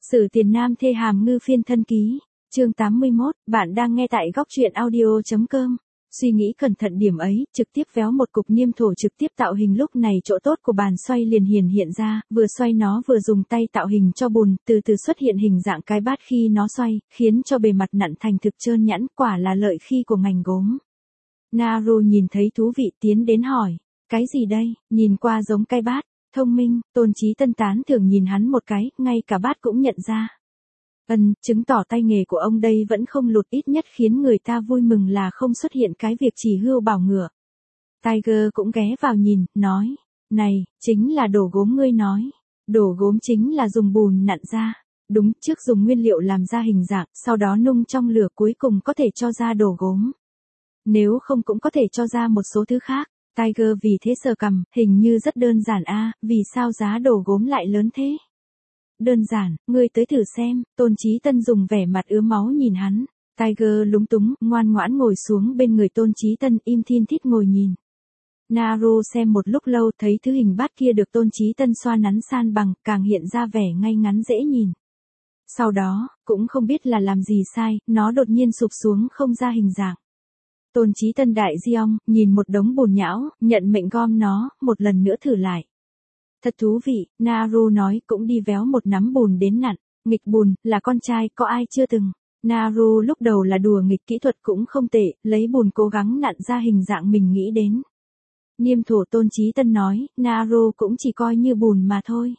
Sử Tiền Nam thê hàm ngư phiên thân ký, chương 81, bạn đang nghe tại góc truyện audio.com. Suy nghĩ cẩn thận điểm ấy, trực tiếp véo một cục niêm thổ trực tiếp tạo hình, lúc này chỗ tốt của bàn xoay liền hiện ra, vừa xoay nó vừa dùng tay tạo hình cho bùn, từ từ xuất hiện hình dạng cái bát khi nó xoay, khiến cho bề mặt nặn thành thực trơn nhẵn, quả là lợi khi của ngành gốm. Naru nhìn thấy thú vị tiến đến hỏi, cái gì đây, nhìn qua giống cái bát. Thông minh, Tôn Chí Tân tán thưởng nhìn hắn một cái, ngay cả bát cũng nhận ra. Chứng tỏ tay nghề của ông đây vẫn không lụt, ít nhất khiến người ta vui mừng là không xuất hiện cái việc chỉ hươu bảo ngựa. Tiger cũng ghé vào nhìn, nói, này, chính là đồ gốm ngươi nói. Đồ gốm chính là dùng bùn nặn ra. Đúng, trước dùng nguyên liệu làm ra hình dạng, sau đó nung trong lửa cuối cùng có thể cho ra đồ gốm. Nếu không cũng có thể cho ra một số thứ khác. Tiger vì thế sờ cằm, hình như rất đơn giản a, vì sao giá đồ gốm lại lớn thế? Đơn giản, ngươi tới thử xem, Tôn Chí Tân dùng vẻ mặt ứa máu nhìn hắn. Tiger lúng túng, ngoan ngoãn ngồi xuống bên người Tôn Chí Tân, im thin thít ngồi nhìn. Naru xem một lúc lâu, thấy thứ hình bát kia được Tôn Chí Tân xoa nắn san bằng, càng hiện ra vẻ ngay ngắn dễ nhìn. Sau đó, cũng không biết là làm gì sai, nó đột nhiên sụp xuống không ra hình dạng. Tôn Chí Tân đại giong, nhìn một đống bùn nhão, nhận mệnh gom nó, một lần nữa thử lại. Thật thú vị, Naru nói, cũng đi véo một nắm bùn đến nặn. Nghịch bùn, là con trai, có ai chưa từng. Naru lúc đầu là đùa nghịch, kỹ thuật cũng không tệ, lấy bùn cố gắng nặn ra hình dạng mình nghĩ đến. Niêm thổ Tôn Chí Tân nói, Naru cũng chỉ coi như bùn mà thôi.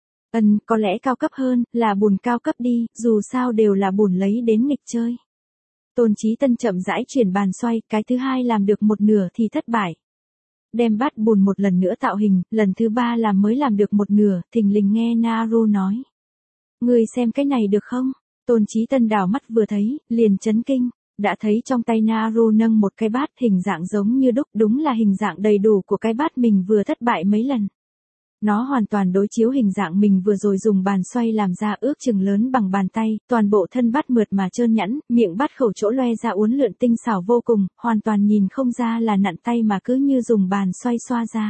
Có lẽ cao cấp hơn, là bùn cao cấp đi, dù sao đều là bùn lấy đến nghịch chơi. Tôn Chí Tân chậm rãi chuyển bàn xoay, cái thứ hai làm được một nửa thì thất bại. Đem bát bùn một lần nữa tạo hình, lần thứ ba làm mới làm được một nửa, thình lình nghe Naru nói. Ngươi xem cái này được không? Tôn Chí Tân đảo mắt vừa thấy, liền chấn kinh, đã thấy trong tay Naru nâng một cái bát hình dạng giống như đúc, đúng là hình dạng đầy đủ của cái bát mình vừa thất bại mấy lần. Nó hoàn toàn đối chiếu hình dạng mình vừa rồi dùng bàn xoay làm ra, ước chừng lớn bằng bàn tay, toàn bộ thân bát mượt mà trơn nhẵn, miệng bát khẩu chỗ loe ra uốn lượn tinh xảo vô cùng, hoàn toàn nhìn không ra là nặn tay mà cứ như dùng bàn xoay xoa ra.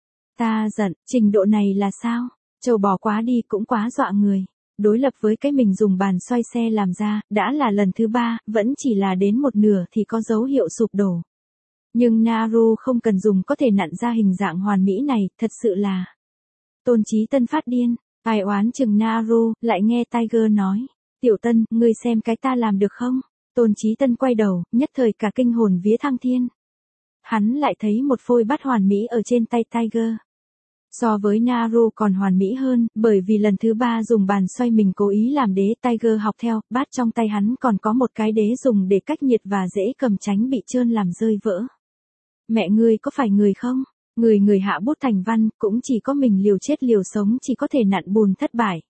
Ta giận, trình độ này là sao? Trâu bò quá đi, cũng quá dọa người. Đối lập với cái mình dùng bàn xoay xe làm ra, đã là lần thứ ba, vẫn chỉ là đến một nửa thì có dấu hiệu sụp đổ. Nhưng Naru không cần dùng có thể nặn ra hình dạng hoàn mỹ này, thật sự là... Tôn Chí Tân phát điên, ai oán chừng Naru, lại nghe Tiger nói, Tiểu Tân, ngươi xem cái ta làm được không? Tôn Chí Tân quay đầu, nhất thời cả kinh hồn vía thăng thiên. Hắn lại thấy một phôi bát hoàn mỹ ở trên tay Tiger. So với Naru còn hoàn mỹ hơn, bởi vì lần thứ ba dùng bàn xoay mình cố ý làm đế, Tiger học theo, bát trong tay hắn còn có một cái đế dùng để cách nhiệt và dễ cầm, tránh bị trơn làm rơi vỡ. Mẹ ngươi có phải người không? Người hạ bút thành văn, cũng chỉ có mình liều chết liều sống chỉ có thể nặn bùn thất bại.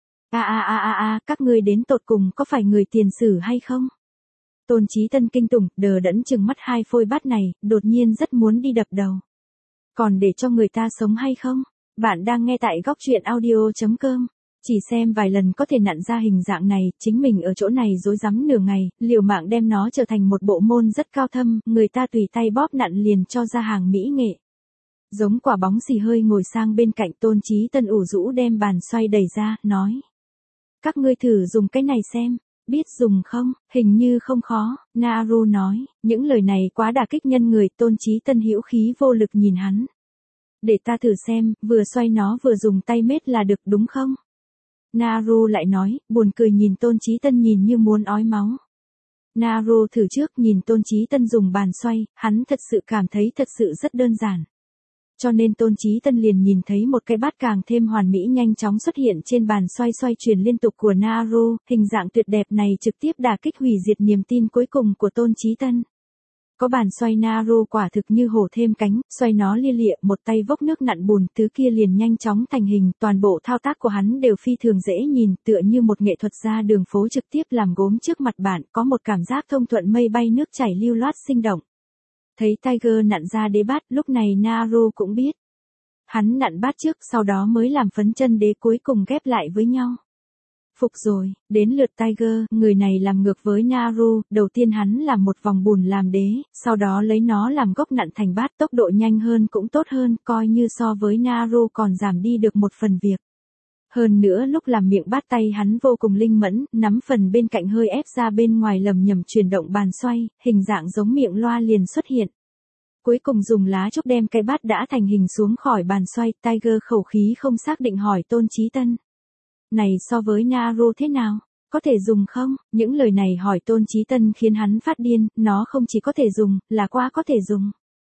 Các ngươi đến tột cùng có phải người tiền sử hay không? Tôn Chí Tân kinh tủng, đờ đẫn chừng mắt hai phôi bát này, đột nhiên rất muốn đi đập đầu. Còn để cho người ta sống hay không? Bạn đang nghe tại góc truyện audio.com. Chỉ xem vài lần có thể nặn ra hình dạng này, chính mình ở chỗ này rối rắm nửa ngày, liều mạng đem nó trở thành một bộ môn rất cao thâm, người ta tùy tay bóp nặn liền cho ra hàng mỹ nghệ. Giống quả bóng xì hơi ngồi sang bên cạnh, Tôn Chí Tân ủ rũ đem bàn xoay đẩy ra, nói. Các ngươi thử dùng cái này xem, biết dùng không, hình như không khó, Naru nói, những lời này quá đả kích nhân người, Tôn Chí Tân hữu khí vô lực nhìn hắn. Để ta thử xem, vừa xoay nó vừa dùng tay mết là được đúng không? Naru lại nói, buồn cười nhìn Tôn Chí Tân nhìn như muốn ói máu. Naru thử trước nhìn Tôn Chí Tân dùng bàn xoay, hắn thật sự cảm thấy thật sự rất đơn giản. Cho nên Tôn Chí Tân liền nhìn thấy một cái bát càng thêm hoàn mỹ nhanh chóng xuất hiện trên bàn xoay chuyển liên tục của Naru, hình dạng tuyệt đẹp này trực tiếp đả kích hủy diệt niềm tin cuối cùng của Tôn Chí Tân. Có bàn xoay Naru quả thực như hổ thêm cánh, xoay nó lia lịa, một tay vốc nước nặn bùn, thứ kia liền nhanh chóng thành hình, toàn bộ thao tác của hắn đều phi thường dễ nhìn, tựa như một nghệ thuật gia đường phố trực tiếp làm gốm trước mặt bạn, có một cảm giác thông thuận mây bay nước chảy lưu loát sinh động. Thấy Tiger nặn ra đế bát, lúc này Naru cũng biết. Hắn nặn bát trước, sau đó mới làm phấn chân đế cuối cùng ghép lại với nhau. Phục rồi, đến lượt Tiger, người này làm ngược với Naru, đầu tiên hắn làm một vòng bùn làm đế, sau đó lấy nó làm gốc nặn thành bát, tốc độ nhanh hơn cũng tốt hơn, coi như so với Naru còn giảm đi được một phần việc. Hơn nữa lúc làm miệng bát tay hắn vô cùng linh mẫn, nắm phần bên cạnh hơi ép ra bên ngoài lầm nhầm chuyển động bàn xoay, hình dạng giống miệng loa liền xuất hiện. Cuối cùng dùng lá trúc đem cái bát đã thành hình xuống khỏi bàn xoay, Tiger khẩu khí không xác định hỏi Tôn Chí Tân. Này so với Naru thế nào? Có thể dùng không? Những lời này hỏi Tôn Chí Tân khiến hắn phát điên, nó không chỉ có thể dùng, là quá có thể dùng.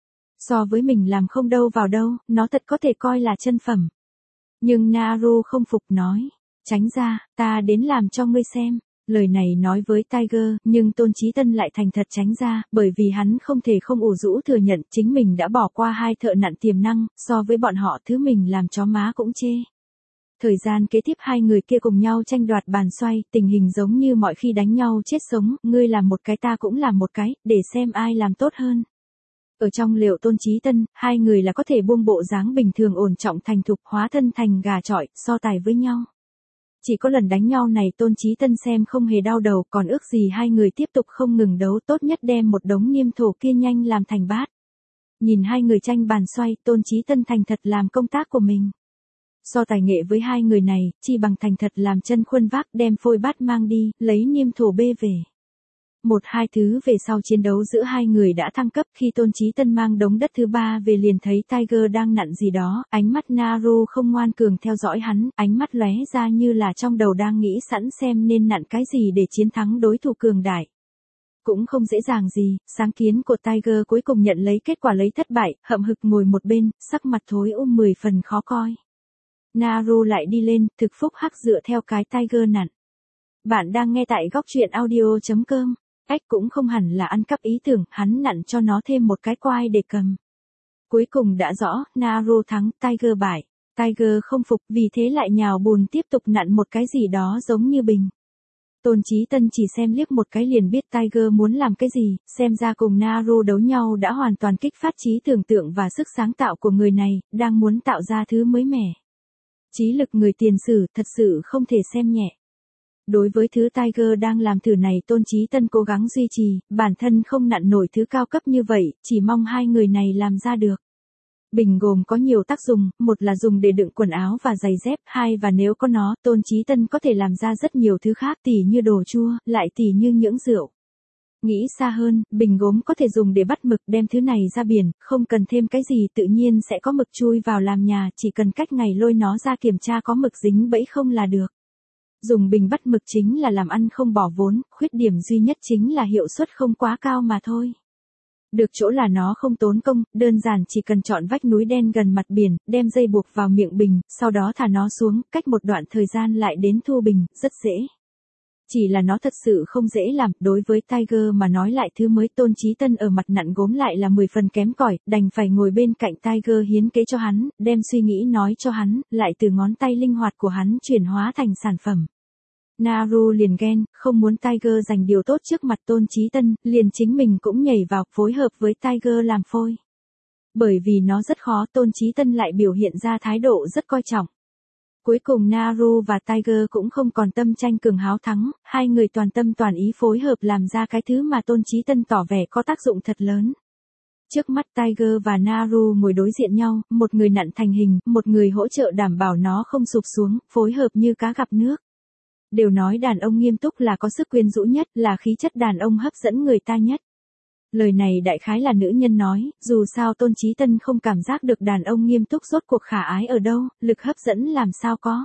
So với mình làm không đâu vào đâu, nó thật có thể coi là chân phẩm. Nhưng Naru không phục nói, tránh ra, ta đến làm cho ngươi xem. Lời này nói với Tiger, nhưng Tôn Chí Tân lại thành thật tránh ra, bởi vì hắn không thể không ủ rũ thừa nhận chính mình đã bỏ qua hai thợ nặn tiềm năng, so với bọn họ thứ mình làm chó má cũng chê. Thời gian kế tiếp hai người kia cùng nhau tranh đoạt bàn xoay, tình hình giống như mọi khi đánh nhau chết sống, ngươi làm một cái ta cũng làm một cái, để xem ai làm tốt hơn. Ở trong lều Tôn Chí Tân, hai người là có thể buông bộ dáng bình thường ổn trọng thành thục hóa thân thành gà chọi, so tài với nhau. Chỉ có lần đánh nhau này Tôn Chí Tân xem không hề đau đầu, còn ước gì hai người tiếp tục không ngừng đấu, tốt nhất đem một đống niêm thổ kia nhanh làm thành bát. Nhìn hai người tranh bàn xoay, Tôn Chí Tân thành thật làm công tác của mình. So tài nghệ với hai người này, chỉ bằng thành thật làm chân khuôn vác đem phôi bát mang đi, lấy niêm thổ bê về. Một hai thứ về sau chiến đấu giữa hai người đã thăng cấp, khi Tôn Chí Tân mang đống đất thứ ba về liền thấy Tiger đang nặn gì đó, ánh mắt Naru không ngoan cường theo dõi hắn, ánh mắt lóe ra như là trong đầu đang nghĩ sẵn xem nên nặn cái gì để chiến thắng đối thủ cường đại. Cũng không dễ dàng gì, sáng kiến của Tiger cuối cùng nhận lấy kết quả lấy thất bại, hậm hực ngồi một bên, sắc mặt thối 10 phần khó coi. Naru lại đi lên, thực phúc hắc dựa theo cái Tiger nặn. Bạn đang nghe tại góc truyện audio.com. Ếch cũng không hẳn là ăn cắp ý tưởng, hắn nặn cho nó thêm một cái quai để cầm. Cuối cùng đã rõ, Naru thắng, Tiger bại. Tiger không phục, vì thế lại nhào bùn tiếp tục nặn một cái gì đó giống như bình. Tôn Chí Tân chỉ xem liếc một cái liền biết Tiger muốn làm cái gì, xem ra cùng Naru đấu nhau đã hoàn toàn kích phát trí tưởng tượng và sức sáng tạo của người này, đang muốn tạo ra thứ mới mẻ. Trí lực người tiền sử thật sự không thể xem nhẹ. Đối với thứ Tiger đang làm thử này Tôn Chí Tân cố gắng duy trì, bản thân không nặn nổi thứ cao cấp như vậy, chỉ mong hai người này làm ra được. Bình gồm có nhiều tác dụng, một là dùng để đựng quần áo và giày dép, hai và nếu có nó, Tôn Chí Tân có thể làm ra rất nhiều thứ khác tỉ như đồ chua, lại tỉ như những rượu. Nghĩ xa hơn, bình gốm có thể dùng để bắt mực đem thứ này ra biển, không cần thêm cái gì tự nhiên sẽ có mực chui vào làm nhà, chỉ cần cách ngày lôi nó ra kiểm tra có mực dính bẫy không là được. Dùng bình bắt mực chính là làm ăn không bỏ vốn, khuyết điểm duy nhất chính là hiệu suất không quá cao mà thôi. Được chỗ là nó không tốn công, đơn giản chỉ cần chọn vách núi đen gần mặt biển, đem dây buộc vào miệng bình, sau đó thả nó xuống, cách một đoạn thời gian lại đến thu bình, rất dễ. Chỉ là nó thật sự không dễ làm, đối với Tiger mà nói lại thứ mới Tôn Chí Tân ở mặt nặn gốm lại là 10 phần kém cỏi, đành phải ngồi bên cạnh Tiger hiến kế cho hắn, đem suy nghĩ nói cho hắn, lại từ ngón tay linh hoạt của hắn chuyển hóa thành sản phẩm. Naru liền ghen, không muốn Tiger giành điều tốt trước mặt Tôn Chí Tân, liền chính mình cũng nhảy vào phối hợp với Tiger làm phôi. Bởi vì nó rất khó Tôn Chí Tân lại biểu hiện ra thái độ rất coi trọng. Cuối cùng Naru và Tiger cũng không còn tâm tranh cường háo thắng, hai người toàn tâm toàn ý phối hợp làm ra cái thứ mà Tôn Chí Tân tỏ vẻ có tác dụng thật lớn. Trước mắt Tiger và Naru ngồi đối diện nhau, một người nặn thành hình, một người hỗ trợ đảm bảo nó không sụp xuống, phối hợp như cá gặp nước. Đều nói đàn ông nghiêm túc là có sức quyến rũ nhất, là khí chất đàn ông hấp dẫn người ta nhất. Lời này đại khái là nữ nhân nói, dù sao Tôn Chí Tân không cảm giác được đàn ông nghiêm túc rốt cuộc khả ái ở đâu, lực hấp dẫn làm sao có.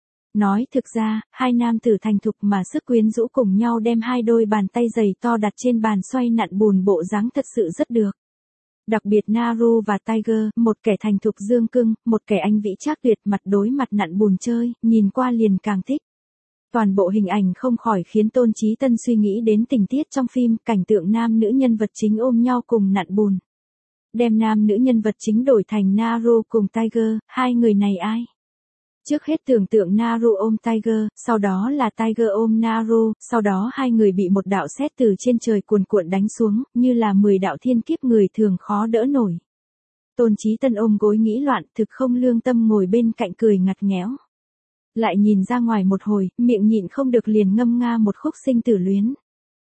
Nói thực ra, hai nam tử thành thục mà sức quyến rũ cùng nhau đem hai đôi bàn tay dày to đặt trên bàn xoay nặn bùn bộ dáng thật sự rất được. Đặc biệt Naru và Tiger, một kẻ thành thục dương cưng, một kẻ anh vĩ trác tuyệt mặt đối mặt nặn bùn chơi, nhìn qua liền càng thích. Toàn bộ hình ảnh không khỏi khiến Tôn Chí Tân suy nghĩ đến tình tiết trong phim, cảnh tượng nam nữ nhân vật chính ôm nhau cùng nặn bùn. Đem nam nữ nhân vật chính đổi thành Naru cùng Tiger, hai người này ai? Trước hết tưởng tượng Naru ôm Tiger, sau đó là Tiger ôm Naru, sau đó hai người bị một đạo sét từ trên trời cuồn cuộn đánh xuống, như là 10 đạo thiên kiếp người thường khó đỡ nổi. Tôn Chí Tân ôm gối nghĩ loạn, thực không lương tâm ngồi bên cạnh cười ngặt nghẽo. Lại nhìn ra ngoài một hồi, miệng nhịn không được liền ngâm nga một khúc sinh tử luyến.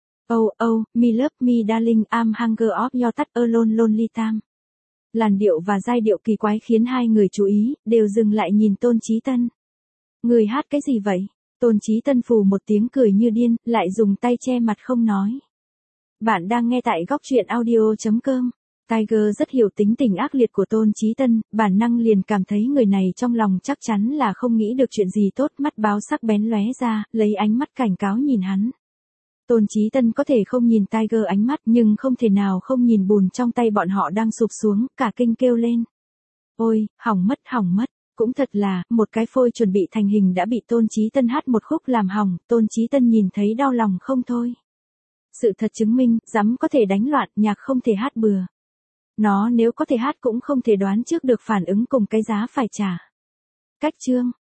Oh oh, me love me darling, I'm hunger of your touch alone lonely time. Làn điệu và giai điệu kỳ quái khiến hai người chú ý, đều dừng lại nhìn Tôn Chí Tân. Người hát cái gì vậy? Tôn Chí Tân phù một tiếng cười như điên, lại dùng tay che mặt không nói. Bạn đang nghe tại góc chuyện audio.com. Tiger rất hiểu tính tình ác liệt của Tôn Chí Tân, bản năng liền cảm thấy người này trong lòng chắc chắn là không nghĩ được chuyện gì tốt, mắt báo sắc bén lóe ra, lấy ánh mắt cảnh cáo nhìn hắn. Tôn Chí Tân có thể không nhìn Tiger ánh mắt nhưng không thể nào không nhìn bùn trong tay bọn họ đang sụp xuống, cả kinh kêu lên. Ôi, hỏng mất. Cũng thật là, một cái phôi chuẩn bị thành hình đã bị Tôn Chí Tân hát một khúc làm hỏng, Tôn Chí Tân nhìn thấy đau lòng không thôi. Sự thật chứng minh, dám có thể đánh loạn, nhạc không thể hát bừa. Nó nếu có thể hát cũng không thể đoán trước được phản ứng cùng cái giá phải trả. Cách chương